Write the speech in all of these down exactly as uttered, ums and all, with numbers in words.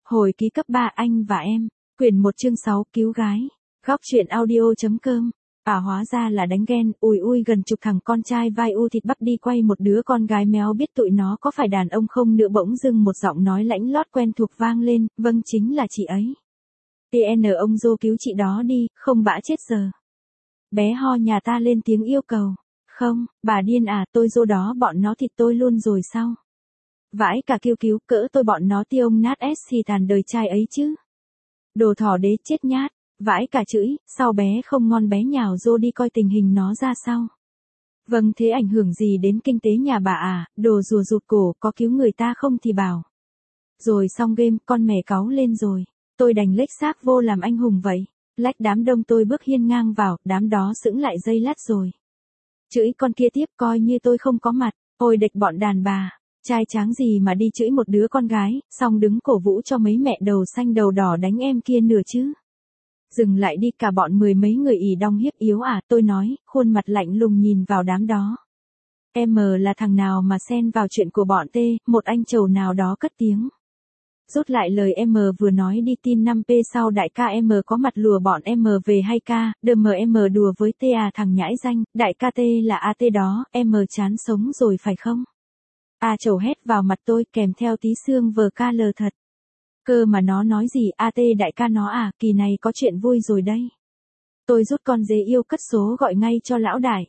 Hồi ký cấp ba anh và em, quyển một chương sáu cứu gái, góc truyện audio.com. À hóa ra là đánh ghen, ui ui gần chục thằng con trai vai u thịt bắp đi quay một đứa con gái méo biết tụi nó có phải đàn ông không nữa bỗng dưng một giọng nói lãnh lót quen thuộc vang lên, vâng chính là chị ấy. tê en ông dô cứu chị đó đi, không bã chết giờ. Bé ho nhà ta lên tiếng yêu cầu, không, bà điên à tôi dô đó bọn nó thịt tôi luôn rồi sao? Vãi cả kêu cứu cỡ tôi bọn nó tiêu ông nát s thì tàn đời trai ấy chứ. Đồ thỏ đế chết nhát, vãi cả chửi, sao bé không ngon bé nhào dô đi coi tình hình nó ra sao. Vâng thế ảnh hưởng gì đến kinh tế nhà bà à, đồ rùa rụt cổ có cứu người ta không thì bảo. Rồi xong game con mè cáu lên rồi, tôi đành lếch xác vô làm anh hùng vậy. Lách đám đông tôi bước hiên ngang vào, đám đó sững lại dây lát rồi. Chửi con kia tiếp coi như tôi không có mặt, ôi địch bọn đàn bà. Trai tráng gì mà đi chửi một đứa con gái, xong đứng cổ vũ cho mấy mẹ đầu xanh đầu đỏ đánh em kia nửa chứ. Dừng lại đi cả bọn mười mấy người ỉ đong hiếp yếu à, tôi nói, khuôn mặt lạnh lùng nhìn vào đám đó. Em là thằng nào mà xen vào chuyện của bọn T, một anh chầu nào đó cất tiếng. Rút lại lời em vừa nói đi tin năm p sau đại ca em có mặt lùa bọn em về hay ca, đờ mờ em đùa với T à thằng nhãi danh, đại ca T là a tê đó, em chán sống rồi phải không? A chầu hét vào mặt tôi kèm theo tí xương vờ ca lờ thật. Cơ mà nó nói gì a tê đại ca nó à, kỳ này có chuyện vui rồi đây. Tôi rút con dế yêu cất số gọi ngay cho lão đại.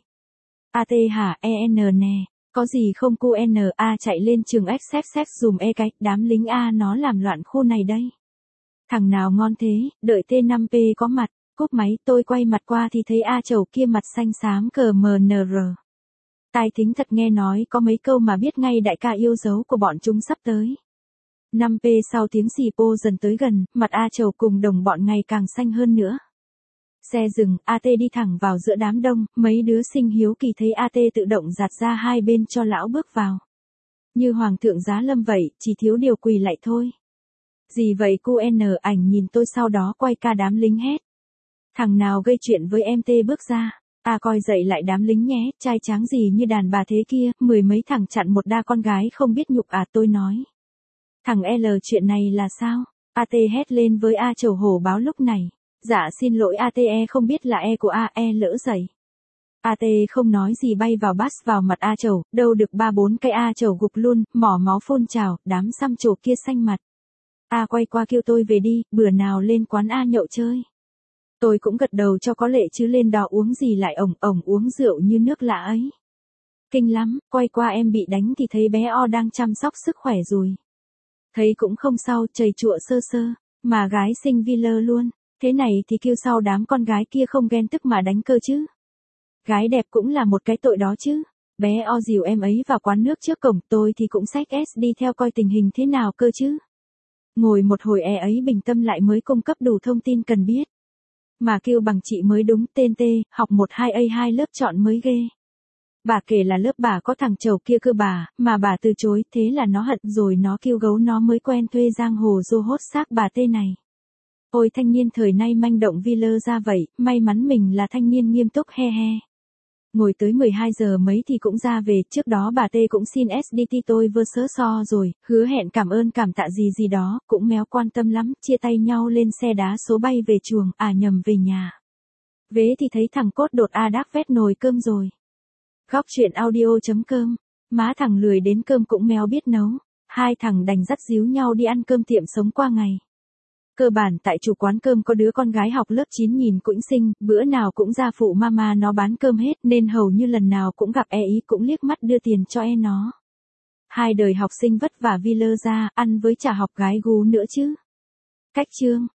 a tê hả en nè, có gì không cu n a chạy lên trường xếp xếp dùm e cái, đám lính A nó làm loạn khu này đây. Thằng nào ngon thế, đợi T năm p có mặt, cúp máy tôi quay mặt qua thì thấy A chầu kia mặt xanh xám cờ mờ nờ rờ. Tai thính thật nghe nói có mấy câu mà biết ngay đại ca yêu dấu của bọn chúng sắp tới. năm p sau tiếng xì pô dần tới gần, mặt A chầu cùng đồng bọn ngày càng xanh hơn nữa. Xe dừng, a tê đi thẳng vào giữa đám đông, mấy đứa sinh hiếu kỳ thấy a tê tự động giạt ra hai bên cho lão bước vào. Như hoàng thượng giá lâm vậy, chỉ thiếu điều quỳ lại thôi. Gì vậy cu n ảnh nhìn tôi sau đó quay ca đám lính hét. Thằng nào gây chuyện với em T bước ra. À coi dậy lại đám lính nhé, trai tráng gì như đàn bà thế kia, mười mấy thằng chặn một đa con gái không biết nhục à tôi nói. Thằng L chuyện này là sao? a tê hét lên với A chầu hổ báo lúc này. Dạ xin lỗi a tê e không biết là E của A E lỡ dậy. a tê không nói gì bay vào bát vào mặt A chầu, đâu được ba bốn cây A chầu gục luôn, mỏ máu phun trào, đám xăm trổ kia xanh mặt. A quay qua kêu tôi về đi, bữa nào lên quán A nhậu chơi. Tôi cũng gật đầu cho có lệ chứ lên đó uống gì lại ổng ổng uống rượu như nước lạ ấy. Kinh lắm, quay qua em bị đánh thì thấy bé O đang chăm sóc sức khỏe rồi. Thấy cũng không sao, chầy chụa sơ sơ, mà gái xinh vi lơ luôn. Thế này thì kêu sau đám con gái kia không ghen tức mà đánh cơ chứ. Gái đẹp cũng là một cái tội đó chứ. Bé O dìu em ấy vào quán nước trước cổng, tôi thì cũng xách S đi theo coi tình hình thế nào cơ chứ. Ngồi một hồi e ấy bình tâm lại mới cung cấp đủ thông tin cần biết. Mà kêu bằng chị mới đúng, tên T, học một hai A hai lớp chọn mới ghê. Bà kể là lớp bà có thằng chầu kia cơ bà, mà bà từ chối, thế là nó hận rồi nó kêu gấu nó mới quen thuê giang hồ dô hốt xác bà T này. Ôi thanh niên thời nay manh động vi lơ ra vậy, may mắn mình là thanh niên nghiêm túc he he. Ngồi tới mười hai giờ mấy thì cũng ra về, trước đó bà T cũng xin ét đê tê tôi vơ sớ so rồi, hứa hẹn cảm ơn cảm tạ gì gì đó, cũng méo quan tâm lắm, chia tay nhau lên xe đá số bay về chuồng, à nhầm về nhà. Vế thì thấy thằng cốt đột A đác vét nồi cơm rồi. Góc truyện audio.com, má thằng lười đến cơm cũng méo biết nấu, hai thằng đành dắt díu nhau đi ăn cơm tiệm sống qua ngày. Cơ bản tại chủ quán cơm có đứa con gái học lớp chín nhìn cũng xinh, bữa nào cũng ra phụ mama nó bán cơm hết nên hầu như lần nào cũng gặp e ý cũng liếc mắt đưa tiền cho e nó. Hai đời học sinh vất vả vi lơ ra, ăn với chả học gái gú nữa chứ. Cách chương.